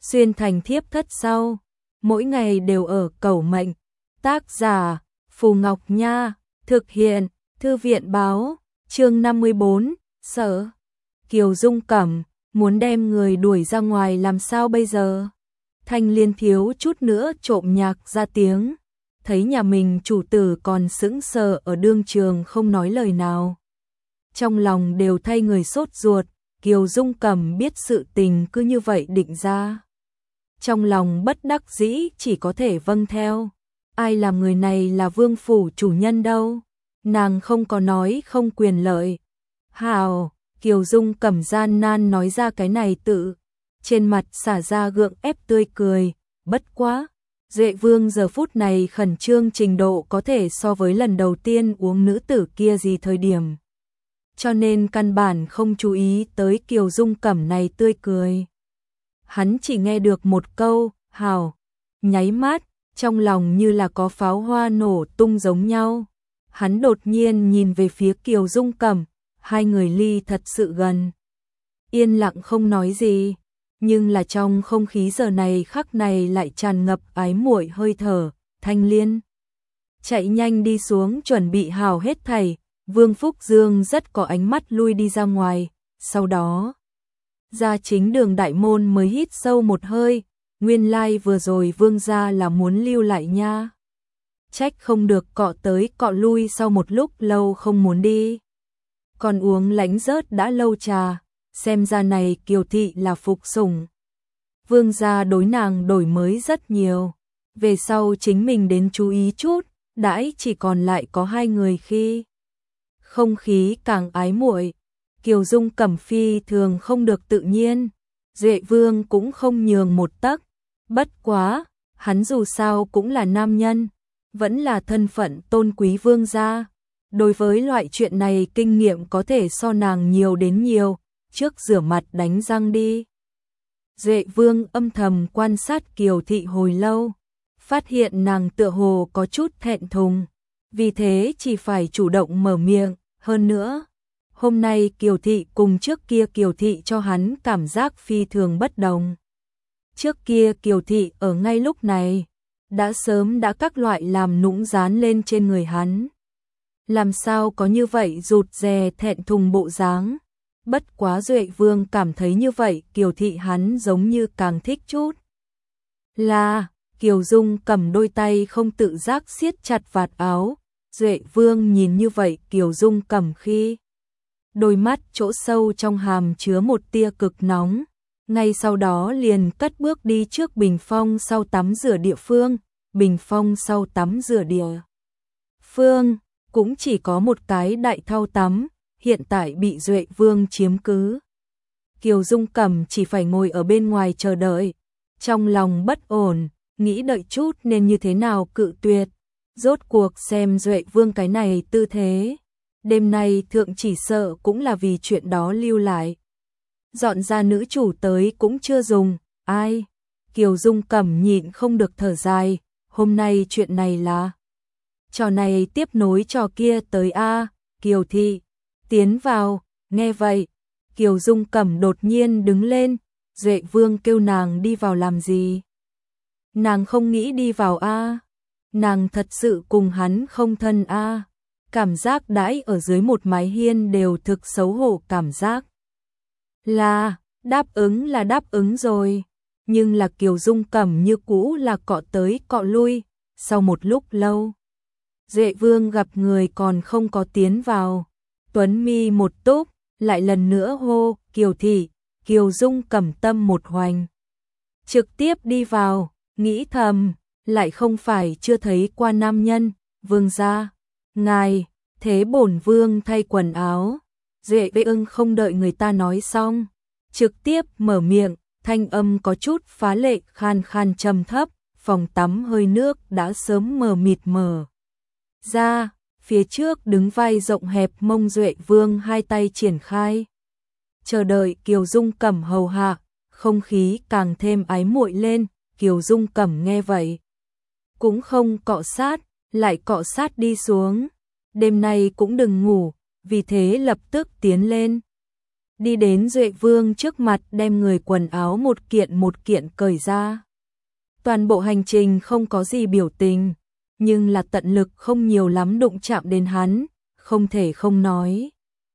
xuyên thành thiếp thất sau, mỗi ngày đều ở cẩu mệnh. Tác giả Phù Ngọc Nha, thực hiện Thư viện báo, chương 54, Sở Kiều Dung Cẩm, muốn đem người đuổi ra ngoài làm sao bây giờ? Thanh Liên thiếu chút nữa trộm nhạc ra tiếng, thấy nhà mình chủ tử còn sững sờ ở đương trường không nói lời nào. Trong lòng đều thay người sốt ruột, Kiều Dung Cẩm biết sự tình cứ như vậy định ra. Trong lòng bất đắc dĩ chỉ có thể vâng theo. Ai làm người này là vương phủ chủ nhân đâu? Nàng không có nói không quyền lợi. Hào, Kiều Dung Cẩm gian nan nói ra cái này tự. Trên mặt xả ra gượng ép tươi cười, bất quá. Duệ Vương giờ phút này khẩn trương trình độ có thể so với lần đầu tiên uống nữ tử kia gì thời điểm. Cho nên căn bản không chú ý tới Kiều Dung Cẩm này tươi cười. Hắn chỉ nghe được một câu, hào, nháy mắt, trong lòng như là có pháo hoa nổ tung giống nhau. Hắn đột nhiên nhìn về phía Kiều Dung Cẩm, hai người ly thật sự gần. Yên lặng không nói gì, nhưng là trong không khí giờ này khắc này lại tràn ngập ái muội hơi thở. Thanh Liên chạy nhanh đi xuống chuẩn bị hào hết thảy. Vương Phúc Dương rất có ánh mắt lui đi ra ngoài, sau đó ra chính đường đại môn mới hít sâu một hơi, nguyên lai vừa rồi Vương gia là muốn lưu lại nha. Trách không được cọ tới cọ lui sau một lúc lâu không muốn đi. Còn uống lánh rớt đã lâu trà, xem ra này Kiều thị là phục sủng. Vương gia đối nàng đổi mới rất nhiều, về sau chính mình đến chú ý chút, đãi chỉ còn lại có hai người khi không khí càng ái muội. Kiều Dung Cẩm phi thường không được tự nhiên, Duệ Vương cũng không nhường một tấc, bất quá, hắn dù sao cũng là nam nhân, vẫn là thân phận tôn quý vương gia. Đối với loại chuyện này kinh nghiệm có thể so nàng nhiều đến nhiều, trước rửa mặt đánh răng đi. Duệ Vương âm thầm quan sát Kiều thị hồi lâu, phát hiện nàng tựa hồ có chút thẹn thùng, vì thế chỉ phải chủ động mở miệng. Hơn nữa, hôm nay Kiều thị cùng trước kia Kiều thị cho hắn cảm giác phi thường bất đồng. Trước kia Kiều thị ở ngay lúc này, đã sớm đã các loại làm nũng dán lên trên người hắn. Làm sao có như vậy rụt rè thẹn thùng bộ dáng. Bất quá Duệ Vương cảm thấy như vậy Kiều thị hắn giống như càng thích chút. Là, Kiều Dung cầm đôi tay không tự giác siết chặt vạt áo. Duệ Vương nhìn như vậy Kiều Dung Cẩm khi đôi mắt chỗ sâu trong hàm chứa một tia cực nóng, ngay sau đó liền cất bước đi trước bình phong sau tắm rửa địa phương. Bình phong sau tắm rửa địa phương cũng chỉ có một cái đại thau tắm, hiện tại bị Duệ Vương chiếm cứ. Kiều Dung Cẩm chỉ phải ngồi ở bên ngoài chờ đợi, trong lòng bất ổn, nghĩ đợi chút nên như thế nào cự tuyệt. Rốt cuộc xem Duệ Vương cái này tư thế, đêm nay thượng chỉ sợ cũng là vì chuyện đó lưu lại. Dọn ra nữ chủ tới cũng chưa dùng, ai? Kiều Dung Cẩm nhịn không được thở dài, hôm nay chuyện này là trò này tiếp nối trò kia tới a. Kiều thị tiến vào, nghe vậy, Kiều Dung Cẩm đột nhiên đứng lên. Duệ Vương kêu nàng đi vào làm gì? Nàng không nghĩ đi vào a. Nàng thật sự cùng hắn không thân a. Cảm giác đãi ở dưới một mái hiên đều thực xấu hổ cảm giác. Là, đáp ứng rồi. Nhưng là Kiều Dung Cẩm như cũ là cọ tới cọ lui. Sau một lúc lâu, Duệ Vương gặp người còn không có tiến vào. Tuấn mi một túc, lại lần nữa hô, Kiều thị. Kiều Dung Cẩm tâm một hoành, trực tiếp đi vào, nghĩ thầm. Lại không phải chưa thấy qua nam nhân. Vương gia, ngài, thế bổn vương thay quần áo. Duệ Vương không đợi người ta nói xong, trực tiếp mở miệng, thanh âm có chút phá lệ khan khan trầm thấp. Phòng tắm hơi nước đã sớm mờ mịt mở ra, phía trước đứng vai rộng hẹp mông Duệ Vương hai tay triển khai, chờ đợi Kiều Dung Cẩm hầu hạ, không khí càng thêm ái muội lên. Kiều Dung Cẩm nghe vậy, cũng không cọ sát, lại cọ sát đi xuống. Đêm nay cũng đừng ngủ, vì thế lập tức tiến lên. đi đến Duệ Vương trước mặt đem người quần áo một kiện cởi ra. Toàn bộ hành trình không có gì biểu tình, nhưng là tận lực không nhiều lắm đụng chạm đến hắn, không thể không nói.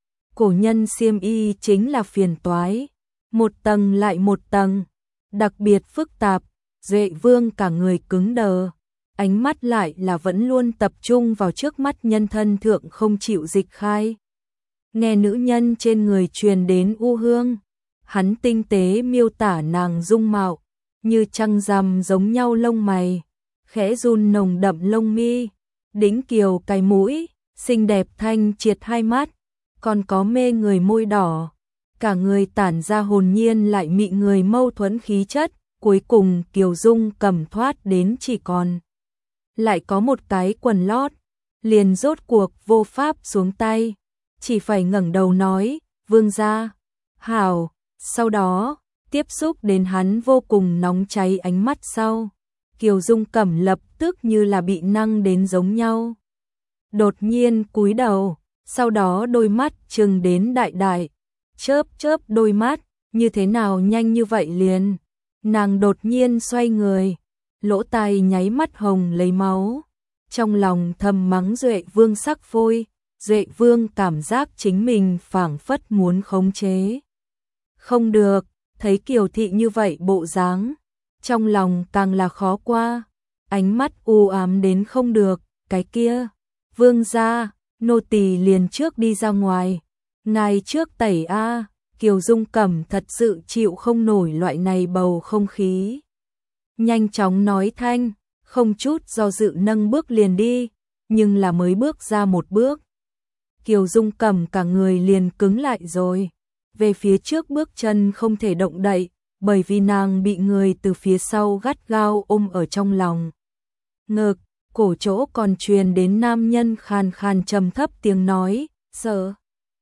Cổ nhân xiêm y chính là phiền toái, một tầng lại một tầng, đặc biệt phức tạp, Duệ Vương cả người cứng đờ, ánh mắt lại là vẫn luôn tập trung vào trước mắt nhân thân thượng không chịu dịch khai. Nghe nữ nhân trên người truyền đến u hương, hắn tinh tế miêu tả nàng dung mạo, như trăng rằm giống nhau lông mày, khẽ run nồng đậm lông mi, đĩnh kiều cái mũi, xinh đẹp thanh triệt hai mắt, còn có mê người môi đỏ, cả người tản ra hồn nhiên lại mị người mâu thuẫn khí chất, cuối cùng Kiều Dung cầm thoát đến chỉ còn lại có một cái quần lót, liền rốt cuộc vô pháp xuống tay, chỉ phải ngẩng đầu nói, vương gia, hảo, sau đó, tiếp xúc đến hắn vô cùng nóng cháy ánh mắt sau, Kiều Dung Cẩm lập tức như là bị năng đến giống nhau. Đột nhiên cúi đầu, sau đó đôi mắt trừng đến đại đại, chớp chớp đôi mắt, như thế nào nhanh như vậy liền. Nàng đột nhiên xoay người, lỗ tai nháy mắt hồng lấy máu, trong lòng thầm mắng Duệ Vương sắc phôi, Duệ Vương cảm giác chính mình phảng phất muốn khống chế. Không được, thấy Kiều thị như vậy bộ dáng, trong lòng càng là khó qua, ánh mắt u ám đến không được, cái kia, vương gia, nô tỳ liền trước đi ra ngoài, ngài trước tẩy a. Kiều Dung Cẩm thật sự chịu không nổi loại này bầu không khí. Nhanh chóng nói thanh, không chút do dự nâng bước liền đi, nhưng là mới bước ra một bước. Kiều Dung Cẩm cả người liền cứng lại rồi, về phía trước bước chân không thể động đậy, bởi vì nàng bị người từ phía sau gắt gao ôm ở trong lòng. Ngực, cổ chỗ còn truyền đến nam nhân khàn khàn trầm thấp tiếng nói, sợ.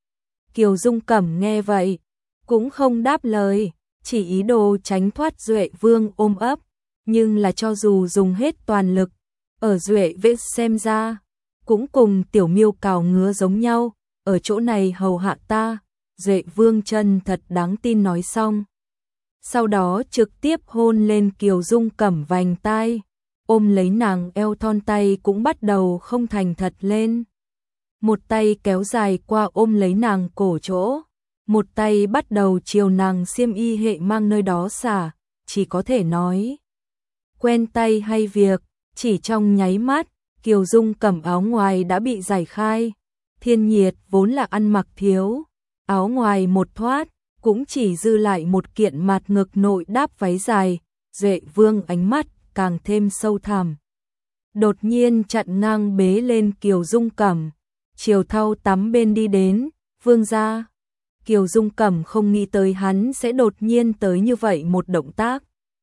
Kiều Dung Cẩm nghe vậy, cũng không đáp lời, chỉ ý đồ tránh thoát Duệ Vương ôm ấp, nhưng là cho dù dùng hết toàn lực, ở Duệ Vệ xem ra, cũng cùng tiểu miêu cào ngứa giống nhau, ở chỗ này hầu hạ ta, Duệ Vương chân thật đáng tin nói xong. Sau đó trực tiếp hôn lên Kiều Dung Cẩm vành tai, ôm lấy nàng eo thon tay cũng bắt đầu không thành thật lên. Một tay kéo dài qua ôm lấy nàng cổ chỗ, một tay bắt đầu chiều nàng xiêm y hệ mang nơi đó xả, chỉ có thể nói. Quen tay hay việc, chỉ trong nháy mắt, Kiều Dung Cẩm áo ngoài đã bị giải khai, thiên nhiệt vốn là ăn mặc thiếu, áo ngoài một thoát, cũng chỉ dư lại một kiện mạt ngực nội đáp váy dài, Duệ Vương ánh mắt càng thêm sâu thẳm. Đột nhiên chặn ngang bế lên Kiều Dung Cẩm, chiều thau tắm bên đi đến, vương gia. Kiều Dung Cẩm không nghĩ tới hắn sẽ đột nhiên tới như vậy một động tác.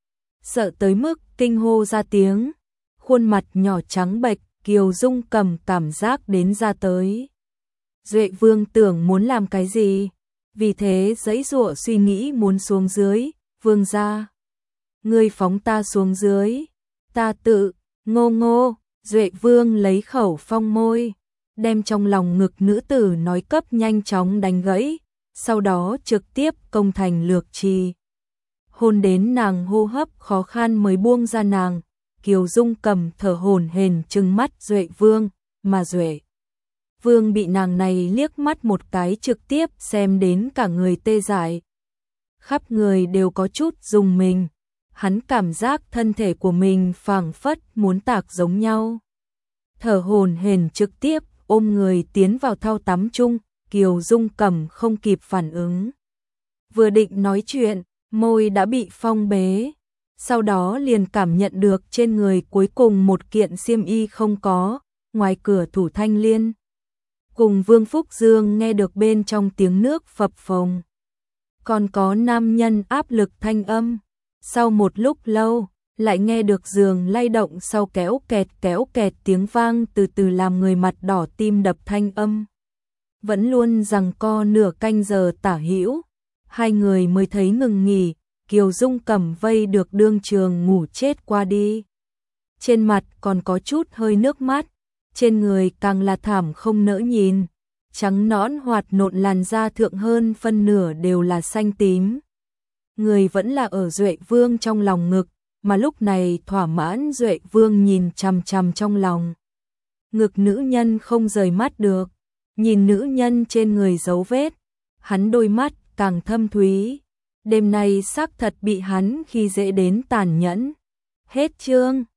Sợ tới mức kinh hô ra tiếng, khuôn mặt nhỏ trắng bệch, Kiều Dung Cẩm cảm giác đến ra tới. Duệ Vương tưởng muốn làm cái gì, vì thế giãy giụa suy nghĩ muốn xuống dưới, vương gia. Ngươi phóng ta xuống dưới, ta tự, ngô ngô, Duệ Vương lấy khẩu phong môi, đem trong lòng ngực nữ tử nói cấp nhanh chóng đánh gãy, sau đó trực tiếp công thành lược trì. Hôn đến nàng hô hấp khó khăn mới buông ra nàng, Kiều Dung Cẩm thở hổn hển trừng mắt Duệ Vương, mà Duệ Vương bị nàng này liếc mắt một cái trực tiếp xem đến cả người tê dại. Khắp người đều có chút rùng mình, hắn cảm giác thân thể của mình phảng phất muốn tạc giống nhau. Thở hổn hển trực tiếp ôm người tiến vào thau tắm chung, Kiều Dung Cẩm không kịp phản ứng. Vừa định nói chuyện, môi đã bị phong bế, sau đó liền cảm nhận được trên người cuối cùng một kiện xiêm y không có, ngoài cửa thủ Thanh Liên. Cùng Vương Phúc Dương nghe được bên trong tiếng nước phập phồng. Còn có nam nhân áp lực thanh âm. Sau một lúc lâu, lại nghe được giường lay động sau kéo kẹt tiếng vang từ từ làm người mặt đỏ tim đập thanh âm. Vẫn luôn giằng co nửa canh giờ tả hữu, hai người mới thấy ngừng nghỉ, Kiều Dung Cẩm vây được đương trường ngủ chết qua đi. Trên mặt còn có chút hơi nước mắt, trên người càng là thảm không nỡ nhìn, trắng nõn hoạt nộn, làn da thượng hơn phân nửa đều là xanh tím. Người vẫn là ở Duệ Vương trong lòng ngực, mà lúc này thỏa mãn Duệ Vương nhìn chằm chằm trong lòng ngực nữ nhân không rời mắt được, nhìn nữ nhân trên người dấu vết, hắn đôi mắt càng thâm thúy. Đêm nay xác thật bị hắn khi dễ đến tàn nhẫn. Hết chương.